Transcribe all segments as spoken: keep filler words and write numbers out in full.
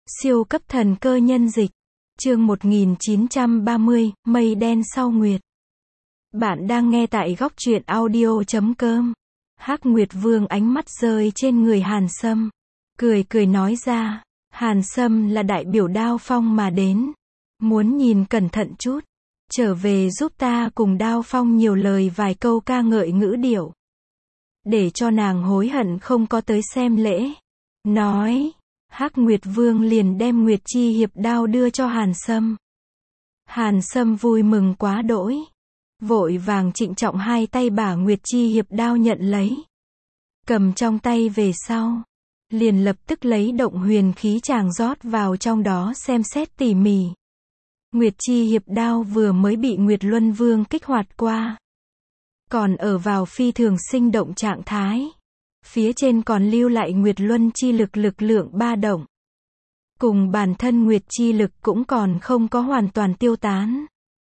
Siêu cấp thần cơ nhân dịch. Chương một nghìn chín trăm ba mươi, mây đen sau nguyệt. Bạn đang nghe tại góc truyện audio chấm com. Hắc Nguyệt Vương ánh mắt rơi trên người Hàn Sâm, cười cười nói ra, Hàn Sâm là đại biểu Đao Phong mà đến, muốn nhìn cẩn thận chút, trở về giúp ta cùng Đao Phong nhiều lời vài câu ca ngợi ngữ điệu, để cho nàng hối hận không có tới xem lễ. Nói, Hắc Nguyệt Vương liền đem Nguyệt Chi hiệp đao đưa cho Hàn Sâm. Hàn Sâm vui mừng quá đỗi, vội vàng trịnh trọng hai tay bả Nguyệt Chi hiệp đao nhận lấy, cầm trong tay về sau, liền lập tức lấy động huyền khí tràng rót vào trong đó xem xét tỉ mỉ. Nguyệt Chi hiệp đao vừa mới bị Nguyệt Luân Vương kích hoạt qua, còn ở vào phi thường sinh động trạng thái. Phía trên còn lưu lại Nguyệt Luân chi lực lực lượng ba động. Cùng bản thân Nguyệt chi lực cũng còn không có hoàn toàn tiêu tán.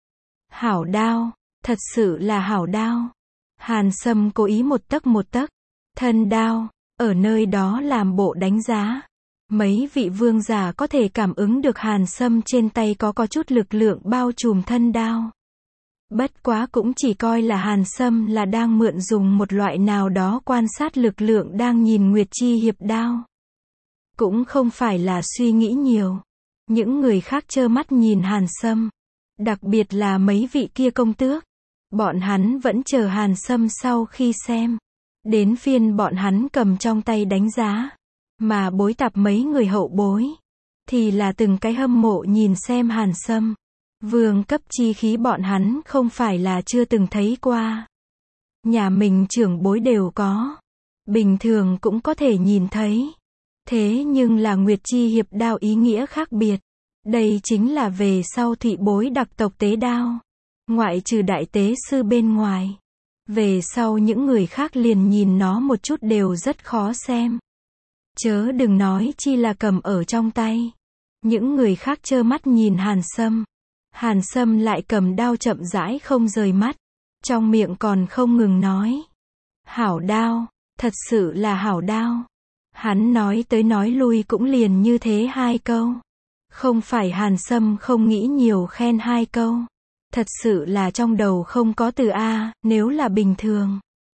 Hảo đao, thật sự là hảo đao. Hàn Sâm cố ý một tấc một tấc. Thân đao, ở nơi đó làm bộ đánh giá. Mấy vị vương giả có thể cảm ứng được Hàn Sâm trên tay có có chút lực lượng bao trùm thân đao. Bất quá cũng chỉ coi là Hàn Sâm là đang mượn dùng một loại nào đó quan sát lực lượng đang nhìn Nguyệt Chi hiệp đao. Cũng không phải là suy nghĩ nhiều. Những người khác trơ mắt nhìn Hàn Sâm, đặc biệt là mấy vị kia công tước, bọn hắn vẫn chờ Hàn Sâm sau khi xem, đến phiên bọn hắn cầm trong tay đánh giá, mà bối tạp mấy người hậu bối, thì là từng cái hâm mộ nhìn xem Hàn Sâm. Vương cấp chi khí bọn hắn không phải là chưa từng thấy qua. Nhà mình trưởng bối đều có. Bình thường cũng có thể nhìn thấy. Thế nhưng là Nguyệt Chi hiệp đao ý nghĩa khác biệt. Đây chính là về sau thụy bối đặc tộc tế đao. Ngoại trừ đại tế sư bên ngoài. Về sau những người khác liền nhìn nó một chút đều rất khó xem. Chớ đừng nói chi là cầm ở trong tay. Những người khác trơ mắt nhìn Hàn Sâm. Hàn Sâm lại cầm đao chậm rãi không rời mắt, trong miệng còn không ngừng nói. Hảo đao, thật sự là hảo đao. Hắn nói tới nói lui cũng liền như thế hai câu. Không phải Hàn Sâm không nghĩ nhiều khen hai câu. Thật sự là trong đầu không có từ A, nếu là bình thường.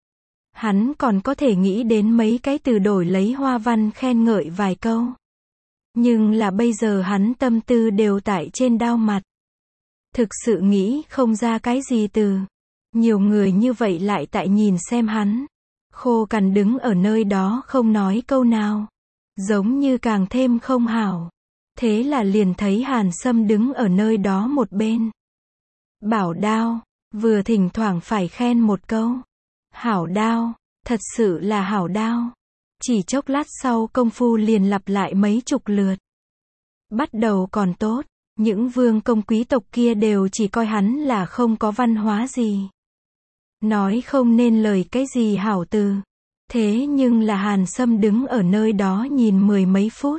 Hắn còn có thể nghĩ đến mấy cái từ đổi lấy hoa văn khen ngợi vài câu. Nhưng là bây giờ hắn tâm tư đều tại trên đao mặt. Thực sự nghĩ không ra cái gì từ. Nhiều người như vậy lại tại nhìn xem hắn. Khô cằn đứng ở nơi đó không nói câu nào. Giống như càng thêm không hảo. Thế là liền thấy Hàn Sâm đứng ở nơi đó một bên. Bảo đao, vừa thỉnh thoảng phải khen một câu. Hảo đao, thật sự là hảo đao. Chỉ chốc lát sau công phu liền lặp lại mấy chục lượt. Bắt đầu còn tốt. Những vương công quý tộc kia đều chỉ coi hắn là không có văn hóa gì. Nói không nên lời cái gì hảo từ. Thế nhưng là Hàn Sâm đứng ở nơi đó nhìn mười mấy phút.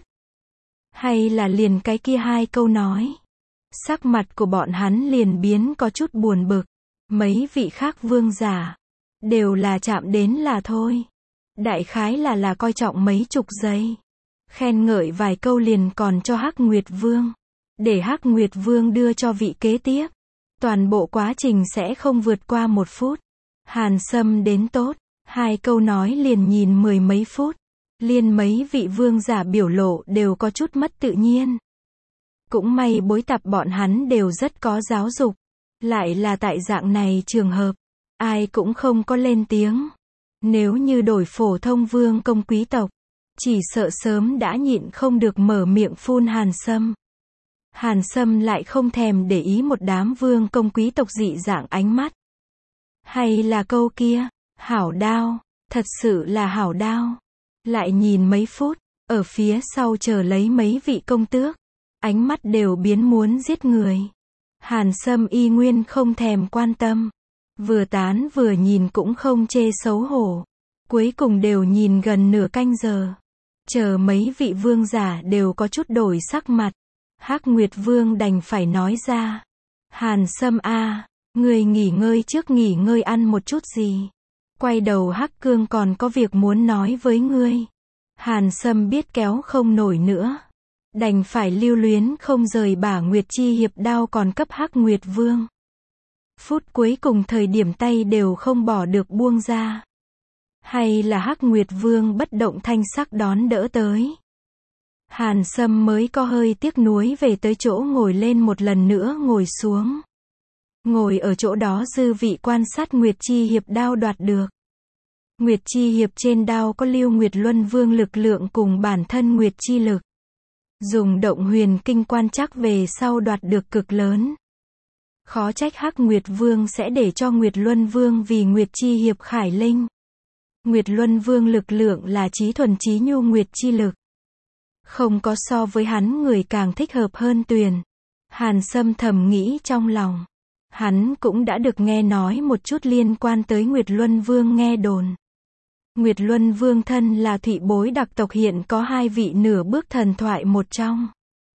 Hay là liền cái kia hai câu nói. Sắc mặt của bọn hắn liền biến có chút buồn bực. Mấy vị khác vương giả. Đều là chạm đến là thôi. Đại khái là là coi trọng mấy chục giây. Khen ngợi vài câu liền còn cho Hắc Nguyệt Vương. Để Hắc Nguyệt Vương đưa cho vị kế tiếp. Toàn bộ quá trình sẽ không vượt qua một phút. Hàn Sâm đến tốt. Hai câu nói liền nhìn mười mấy phút. Liên mấy vị vương giả biểu lộ đều có chút mất tự nhiên. Cũng may bối tạp bọn hắn đều rất có giáo dục. Lại là tại dạng này trường hợp. Ai cũng không có lên tiếng. Nếu như đổi phổ thông vương công quý tộc. Chỉ sợ sớm đã nhịn không được mở miệng phun Hàn Sâm. Hàn Sâm lại không thèm để ý một đám vương công quý tộc dị dạng ánh mắt. Hay là câu kia, hảo đao, thật sự là hảo đao. Lại nhìn mấy phút, ở phía sau chờ lấy mấy vị công tước. Ánh mắt đều biến muốn giết người. Hàn Sâm y nguyên không thèm quan tâm. Vừa tán vừa nhìn cũng không chê xấu hổ. Cuối cùng đều nhìn gần nửa canh giờ. Chờ mấy vị vương giả đều có chút đổi sắc mặt. Hắc Nguyệt Vương đành phải nói ra. Hàn Sâm a, người nghỉ ngơi trước nghỉ ngơi ăn một chút gì. Quay đầu Hắc Cương còn có việc muốn nói với ngươi. Hàn Sâm biết kéo không nổi nữa. đành phải lưu luyến không rời bả Nguyệt Chi Hiệp đao còn cấp Hắc Nguyệt Vương. Phút cuối cùng thời điểm tay đều không bỏ được buông ra. Hay là Hắc Nguyệt Vương bất động thanh sắc đón đỡ tới. Hàn Sâm mới có hơi tiếc nuối về tới chỗ ngồi lên một lần nữa ngồi xuống. Ngồi ở chỗ đó dư vị quan sát Nguyệt Chi Hiệp đao đoạt được. Nguyệt Chi Hiệp trên đao có lưu Nguyệt Luân Vương lực lượng cùng bản thân Nguyệt Chi lực. Dùng động huyền kinh quan trắc về sau đoạt được cực lớn. Khó trách Hắc Nguyệt Vương sẽ để cho Nguyệt Luân Vương vì Nguyệt Chi Hiệp khải linh. Nguyệt Luân Vương lực lượng là trí thuần trí nhu Nguyệt Chi lực. Không có so với hắn người càng thích hợp hơn Tuyền. Hàn Sâm thầm nghĩ trong lòng. Hắn cũng đã được nghe nói một chút liên quan tới Nguyệt Luân Vương nghe đồn. Nguyệt Luân Vương thân là thụy bối đặc tộc hiện có hai vị nửa bước thần thoại một trong.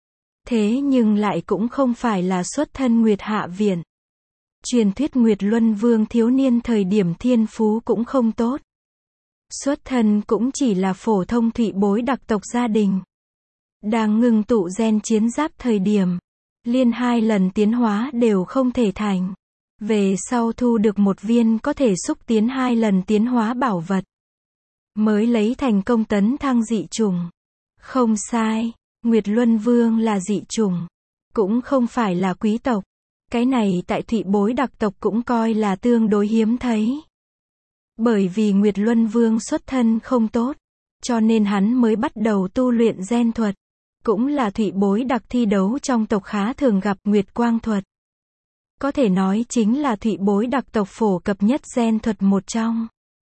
Thế nhưng lại cũng không phải là xuất thân Nguyệt Hạ Viện. Truyền thuyết Nguyệt Luân Vương thiếu niên thời điểm thiên phú cũng không tốt. Xuất thân cũng chỉ là phổ thông thụy bối đặc tộc gia đình. Đang ngưng tụ gen chiến giáp thời điểm, liên hai lần tiến hóa đều không thể thành. Về sau thu được một viên có thể xúc tiến hai lần tiến hóa bảo vật. Mới lấy thành công tấn thăng dị chủng. Không sai, Nguyệt Luân Vương là dị chủng. Cũng không phải là quý tộc. Cái này tại thụy bối đặc tộc cũng coi là tương đối hiếm thấy. Bởi vì Nguyệt Luân Vương xuất thân không tốt, cho nên hắn mới bắt đầu tu luyện gen thuật. Cũng là thụy bối đặc thi đấu trong tộc khá thường gặp Nguyệt Quang thuật. Có thể nói chính là thụy bối đặc tộc phổ cập nhất gen thuật một trong.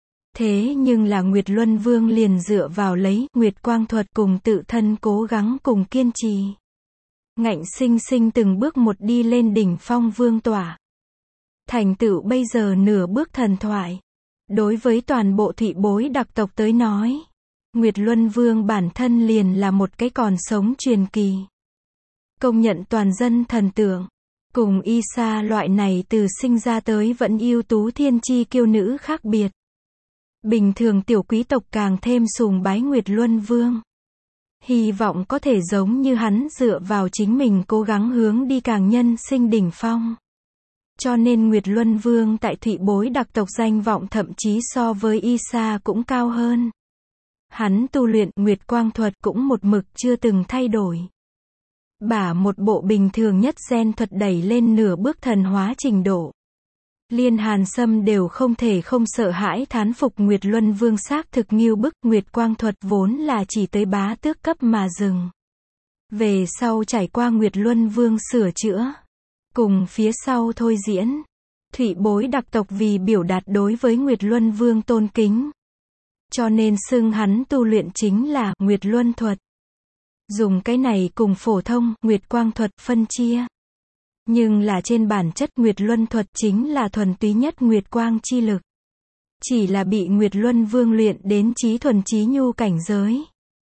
Thế nhưng là Nguyệt Luân Vương liền dựa vào lấy Nguyệt Quang thuật cùng tự thân cố gắng cùng kiên trì. Ngạnh sinh sinh từng bước một đi lên đỉnh phong vương tỏa. Thành tựu bây giờ nửa bước thần thoại. Đối với toàn bộ thụy bối đặc tộc tới nói, Nguyệt Luân Vương bản thân liền là một cái còn sống truyền kỳ. Công nhận toàn dân thần tượng. Cùng Y Sa loại này từ sinh ra tới vẫn ưu tú thiên chi kiêu nữ khác biệt. Bình thường tiểu quý tộc càng thêm sùng bái Nguyệt Luân Vương. Hy vọng có thể giống như hắn dựa vào chính mình cố gắng hướng đi càng nhân sinh đỉnh phong. Cho nên Nguyệt Luân Vương tại thụy bối đặc tộc danh vọng thậm chí so với Y Sa cũng cao hơn. Hắn tu luyện Nguyệt Quang thuật cũng một mực chưa từng thay đổi. Bả một bộ bình thường nhất gen thuật đẩy lên nửa bước thần hóa trình độ. Liên Hàn Sâm đều không thể không sợ hãi thán phục Nguyệt Luân Vương xác thực nghiêu bức. Nguyệt Quang thuật vốn là chỉ tới bá tước cấp mà dừng. Về sau trải qua Nguyệt Luân Vương sửa chữa. Cùng phía sau thôi diễn. Thụy bối đặc tộc vì biểu đạt đối với Nguyệt Luân Vương tôn kính. Cho nên xưng hắn tu luyện chính là Nguyệt Luân thuật. Dùng cái này cùng phổ thông Nguyệt Quang thuật phân chia. Nhưng là trên bản chất Nguyệt Luân thuật chính là thuần túy nhất Nguyệt Quang chi lực. Chỉ là bị Nguyệt Luân Vương luyện đến trí thuần trí nhu cảnh giới.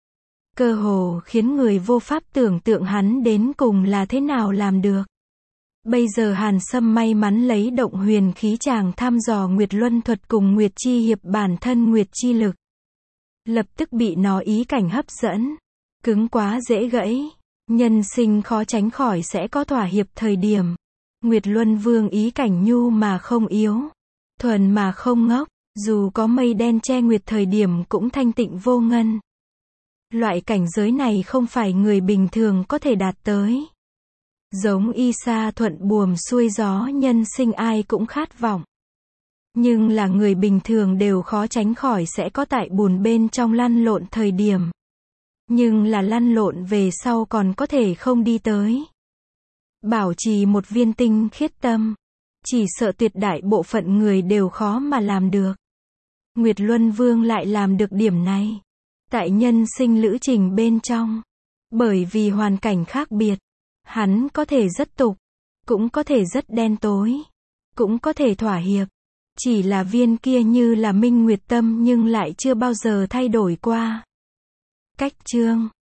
Cơ hồ khiến người vô pháp tưởng tượng hắn đến cùng là thế nào làm được. Bây giờ Hàn Sâm may mắn lấy động huyền khí chàng thăm dò Nguyệt Luân thuật cùng Nguyệt Chi Hiệp bản thân Nguyệt Chi lực. Lập tức bị nó ý cảnh hấp dẫn. Cứng quá dễ gãy. Nhân sinh khó tránh khỏi sẽ có thỏa hiệp thời điểm. Nguyệt Luân Vương ý cảnh nhu mà không yếu. Thuần mà không ngốc. Dù có mây đen che nguyệt thời điểm cũng thanh tịnh vô ngân. Loại cảnh giới này không phải người bình thường có thể đạt tới. Giống Y Sa thuận buồm xuôi gió nhân sinh ai cũng khát vọng. Nhưng là người bình thường đều khó tránh khỏi sẽ có tại bùn bên trong lăn lộn thời điểm. Nhưng là lăn lộn về sau còn có thể không đi tới. Bảo trì một viên tinh khiết tâm. Chỉ sợ tuyệt đại bộ phận người đều khó mà làm được. Nguyệt Luân Vương lại làm được điểm này. Tại nhân sinh lữ trình bên trong. Bởi vì hoàn cảnh khác biệt. Hắn có thể rất tục. Cũng có thể rất đen tối. Cũng có thể thỏa hiệp. Chỉ là viên kia như là minh nguyệt tâm nhưng lại chưa bao giờ thay đổi qua. Cách chương